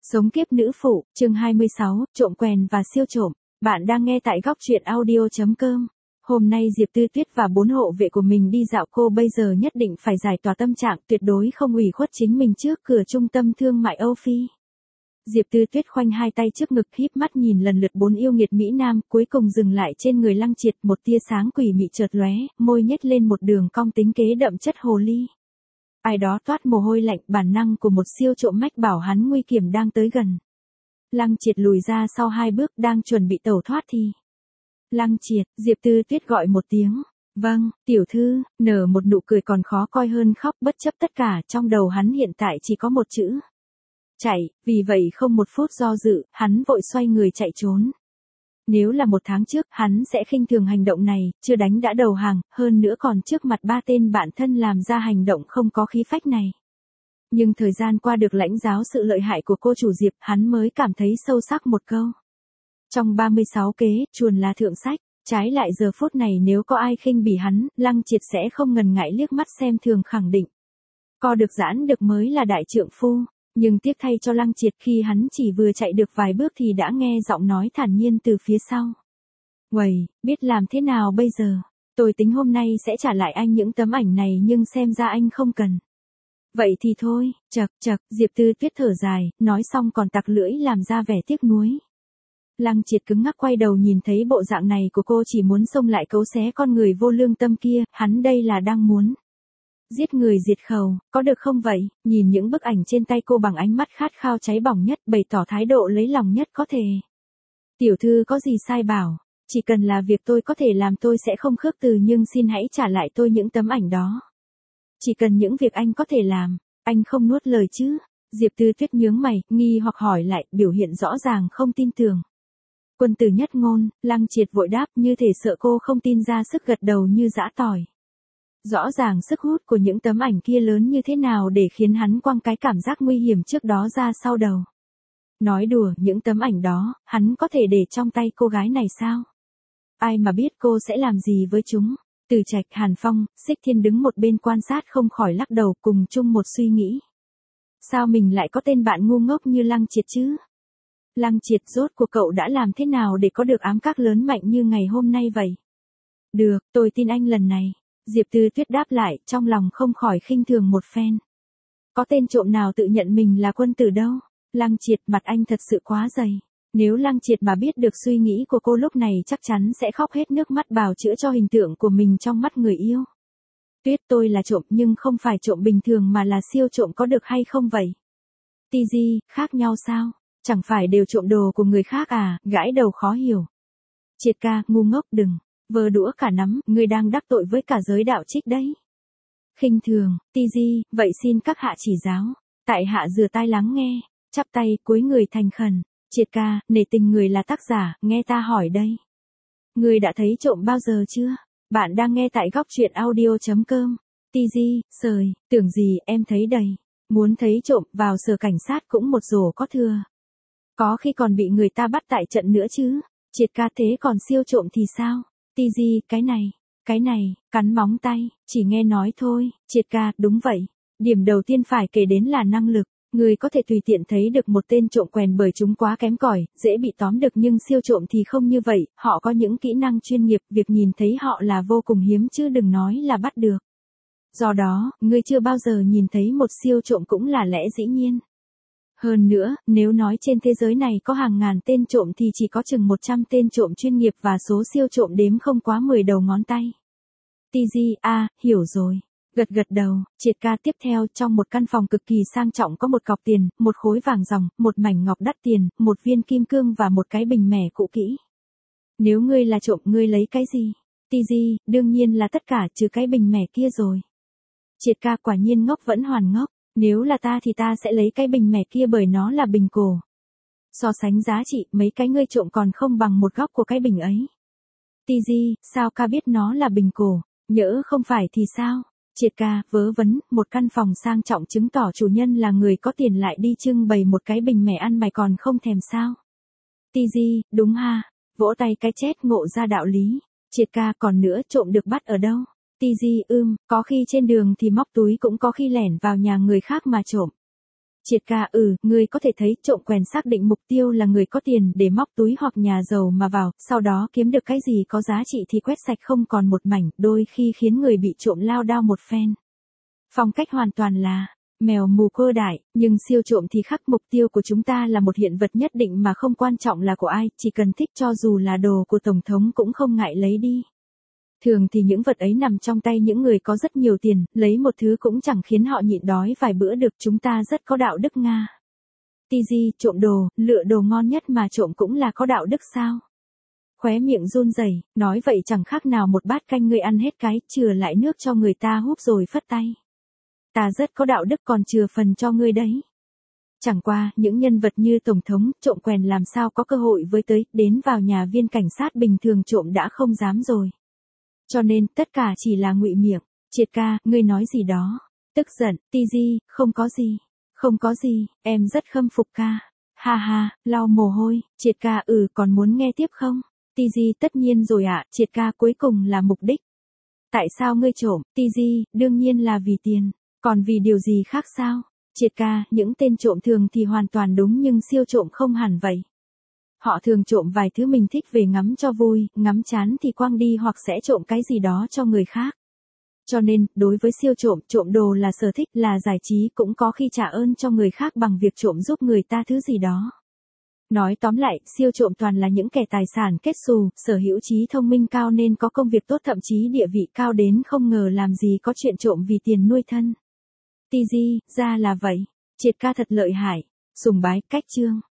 Sống kiếp nữ phụ, chương 26, trộm quèn và siêu trộm. Bạn đang nghe tại góc truyện audio.com. Hôm nay Diệp Tư Tuyết và 4 hộ vệ của mình đi dạo, cô bây giờ nhất định phải giải tỏa tâm trạng, tuyệt đối không ủy khuất chính mình trước cửa trung tâm thương mại Âu Phi. Diệp Tư Tuyết khoanh hai tay trước ngực, híp mắt nhìn lần lượt 4 yêu nghiệt Mỹ Nam, cuối cùng dừng lại trên người Lăng Triệt, một tia sáng quỷ mị chợt lóe, môi nhếch lên một đường cong tính kế đậm chất hồ ly. Ai đó toát mồ hôi lạnh, bản năng của một siêu trộm mách bảo hắn nguy hiểm đang tới gần. Lăng Triệt lùi ra sau 2 bước, đang chuẩn bị tẩu thoát thì. Lăng Triệt, Diệp Tư Tuyết gọi một tiếng. Vâng, tiểu thư, nở một nụ cười còn khó coi hơn khóc, bất chấp tất cả, trong đầu hắn hiện tại chỉ có một chữ. Chạy, vì vậy không một phút do dự, hắn vội xoay người chạy trốn. Nếu là 1 tháng trước, hắn sẽ khinh thường hành động này, chưa đánh đã đầu hàng, hơn nữa còn trước mặt 3 tên bạn thân làm ra hành động không có khí phách này. Nhưng thời gian qua được lãnh giáo sự lợi hại của cô chủ Diệp, hắn mới cảm thấy sâu sắc một câu. Trong 36 kế, chuồn là thượng sách, trái lại giờ phút này nếu có ai khinh bỉ hắn, Lăng Triệt sẽ không ngần ngại liếc mắt xem thường, khẳng định. Co được giãn được mới là đại trượng phu. Nhưng tiếc thay cho Lăng Triệt, khi hắn chỉ vừa chạy được vài bước thì đã nghe giọng nói thản nhiên từ phía sau. Uầy, biết làm thế nào bây giờ? Tôi tính hôm nay sẽ trả lại anh những tấm ảnh này nhưng xem ra anh không cần. Vậy thì thôi, chậc, Diệp Tư Tuyết thở dài, nói xong còn tặc lưỡi làm ra vẻ tiếc nuối. Lăng Triệt cứng ngắc quay đầu nhìn thấy bộ dạng này của cô, chỉ muốn xông lại cấu xé con người vô lương tâm kia, hắn đây là đang muốn giết người diệt khẩu, có được không vậy? Nhìn những bức ảnh trên tay cô bằng ánh mắt khát khao cháy bỏng nhất, bày tỏ thái độ lấy lòng nhất có thể. Tiểu thư có gì sai bảo, chỉ cần là việc tôi có thể làm tôi sẽ không khước từ, nhưng xin hãy trả lại tôi những tấm ảnh đó. Chỉ cần những việc anh có thể làm, anh không nuốt lời chứ? Diệp Tư Tuyết nhướng mày, nghi hoặc hỏi lại, biểu hiện rõ ràng không tin tưởng. Quân tử nhất ngôn, Lăng Triệt vội đáp, như thể sợ cô không tin, ra sức gật đầu như giã tỏi. Rõ ràng sức hút của những tấm ảnh kia lớn như thế nào để khiến hắn quăng cái cảm giác nguy hiểm trước đó ra sau đầu. Nói đùa, những tấm ảnh đó, hắn có thể để trong tay cô gái này sao? Ai mà biết cô sẽ làm gì với chúng? Từ Trạch, Hàn Phong, Xích Thiên đứng một bên quan sát không khỏi lắc đầu, cùng chung một suy nghĩ. Sao mình lại có tên bạn ngu ngốc như Lăng Triệt chứ? Lăng Triệt, rốt cuộc cậu đã làm thế nào để có được ám các lớn mạnh như ngày hôm nay vậy? Được, tôi tin anh lần này. Diệp Tư Tuyết đáp lại, trong lòng không khỏi khinh thường một phen. Có tên trộm nào tự nhận mình là quân tử đâu? Lăng Triệt, mặt anh thật sự quá dày. Nếu Lăng Triệt mà biết được suy nghĩ của cô lúc này chắc chắn sẽ khóc hết nước mắt bào chữa cho hình tượng của mình trong mắt người yêu. Tuyết, tôi là trộm nhưng không phải trộm bình thường mà là siêu trộm, có được hay không vậy? TG, khác nhau sao? Chẳng phải đều trộm đồ của người khác à? Gãi đầu khó hiểu. Triệt ca, ngu ngốc, đừng vơ đũa cả nắm, ngươi đang đắc tội với cả giới đạo trích đấy. Khinh thường, TG, vậy xin các hạ chỉ giáo. Tại hạ dừa tai lắng nghe, chắp tay, cúi người thành khẩn. Triệt ca, nể tình người là tác giả, nghe ta hỏi đây. Ngươi đã thấy trộm bao giờ chưa? Bạn đang nghe tại góc truyện audio.com. TG, sời, tưởng gì, em thấy đầy. Muốn thấy trộm, vào sở cảnh sát cũng một rổ có thừa. Có khi còn bị người ta bắt tại trận nữa chứ. Triệt ca, thế còn siêu trộm thì sao? TG, cái này, cắn móng tay, chỉ nghe nói thôi. Triệt ca, đúng vậy. Điểm đầu tiên phải kể đến là năng lực. Người có thể tùy tiện thấy được một tên trộm quèn bởi chúng quá kém cỏi, dễ bị tóm được, nhưng siêu trộm thì không như vậy, họ có những kỹ năng chuyên nghiệp, việc nhìn thấy họ là vô cùng hiếm chứ đừng nói là bắt được. Do đó, ngươi chưa bao giờ nhìn thấy một siêu trộm cũng là lẽ dĩ nhiên. Hơn nữa, nếu nói trên thế giới này có hàng ngàn tên trộm thì chỉ có chừng 100 tên trộm chuyên nghiệp và số siêu trộm đếm không quá 10 đầu ngón tay. TG, hiểu rồi. Gật đầu, Triệt ca, tiếp theo, trong một căn phòng cực kỳ sang trọng có một cọc tiền, một khối vàng ròng, một mảnh ngọc đắt tiền, một viên kim cương và một cái bình mẻ cũ kỹ. Nếu ngươi là trộm, ngươi lấy cái gì? TG, đương nhiên là tất cả trừ cái bình mẻ kia rồi. Triệt ca, quả nhiên ngốc vẫn hoàn ngốc. Nếu là ta thì ta sẽ lấy cái bình mẻ kia bởi nó là bình cổ. So sánh giá trị, mấy cái ngươi trộm còn không bằng một góc của cái bình ấy. TG, sao ca biết nó là bình cổ? Nhỡ không phải thì sao? Triệt ca, vớ vẩn, một căn phòng sang trọng chứng tỏ chủ nhân là người có tiền lại đi trưng bày một cái bình mẻ ăn mày còn không thèm sao? TG, đúng ha. Vỗ tay cái chết, ngộ ra đạo lý. Triệt ca, còn nữa, trộm được bắt ở đâu? TG, có khi trên đường thì móc túi, cũng có khi lẻn vào nhà người khác mà trộm. Triệt ca, ngươi có thể thấy trộm quèn xác định mục tiêu là người có tiền để móc túi hoặc nhà giàu mà vào, sau đó kiếm được cái gì có giá trị thì quét sạch không còn một mảnh, đôi khi khiến người bị trộm lao đao một phen. Phong cách hoàn toàn là mèo mù cơ đại, nhưng siêu trộm thì khác, mục tiêu của chúng ta là một hiện vật nhất định mà không quan trọng là của ai, chỉ cần thích cho dù là đồ của Tổng thống cũng không ngại lấy đi. Thường thì những vật ấy nằm trong tay những người có rất nhiều tiền, lấy một thứ cũng chẳng khiến họ nhịn đói vài bữa được, chúng ta rất có đạo đức Nga. TG, trộm đồ, lựa đồ ngon nhất mà trộm cũng là có đạo đức sao? Khóe miệng run rẩy, nói vậy chẳng khác nào một bát canh ngươi ăn hết cái, chừa lại nước cho người ta húp rồi phất tay. Ta rất có đạo đức còn chừa phần cho ngươi đấy. Chẳng qua, những nhân vật như Tổng thống, trộm quèn làm sao có cơ hội với tới, đến vào nhà viên cảnh sát bình thường trộm đã không dám rồi. Cho nên, tất cả chỉ là ngụy miệng. Triệt ca, ngươi nói gì đó? Tức giận, TG, không có gì. Không có gì, em rất khâm phục ca. Ha ha, lau mồ hôi, Triệt ca, còn muốn nghe tiếp không? TG, tất nhiên rồi ạ, Triệt ca, cuối cùng là mục đích. Tại sao ngươi trộm? TG, đương nhiên là vì tiền. Còn vì điều gì khác sao? Triệt ca, những tên trộm thường thì hoàn toàn đúng nhưng siêu trộm không hẳn vậy. Họ thường trộm vài thứ mình thích về ngắm cho vui, ngắm chán thì quăng đi hoặc sẽ trộm cái gì đó cho người khác. Cho nên, đối với siêu trộm, trộm đồ là sở thích, là giải trí, cũng có khi trả ơn cho người khác bằng việc trộm giúp người ta thứ gì đó. Nói tóm lại, siêu trộm toàn là những kẻ tài sản kết xù, sở hữu trí thông minh cao nên có công việc tốt, thậm chí địa vị cao đến không ngờ làm gì có chuyện trộm vì tiền nuôi thân. TG, ra là vậy. Triệt ca thật lợi hại. Sùng bái, cách chương.